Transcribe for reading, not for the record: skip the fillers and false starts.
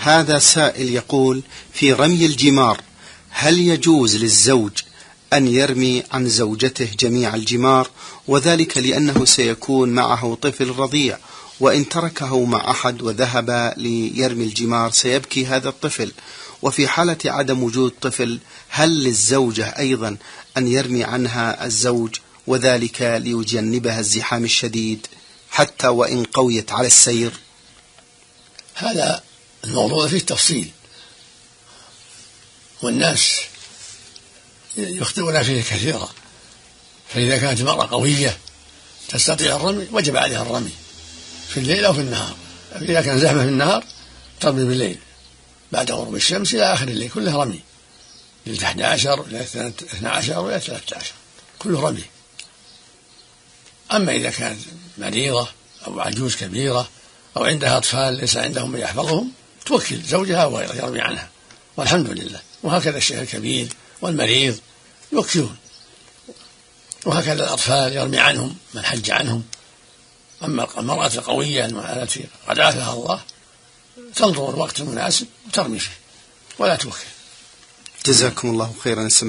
هذا سائل يقول: في رمي الجمار هل يجوز للزوج أن يرمي عن زوجته جميع الجمار، وذلك لأنه سيكون معه طفل رضيع، وإن تركه مع أحد وذهب ليرمي الجمار سيبكي هذا الطفل، وفي حالة عدم وجود طفل هل للزوجة أيضا أن يرمي عنها الزوج، وذلك ليجنبها الزحام الشديد حتى وإن قويت على السير؟ هذا الموضوع فيه تفصيل، والناس يخطئون فيه كثيرا. فإذا كانت المرأة قوية تستطيع الرمي وجب عليها الرمي في الليل أو في النهار. إذا كان زحمة في النهار ترمي بالليل بعد غروب الشمس إلى آخر الليل، كله رمي، إلى 11 إلى 12 وإلى 13 كله رمي. أما إذا كانت مريضة أو عجوز كبيرة أو عندها أطفال ليس عندهم من يحفظهم توكل زوجها ويرمي عنها، والحمد لله. وهكذا الشيخ الكبير والمريض يوكلون، وهكذا الأطفال يرمي عنهم من حج عنهم. أما المرأة القوية التي قد عافاها الله تنظر الوقت المناسب وترمي فيه ولا توكل. جزاكم الله خيرا.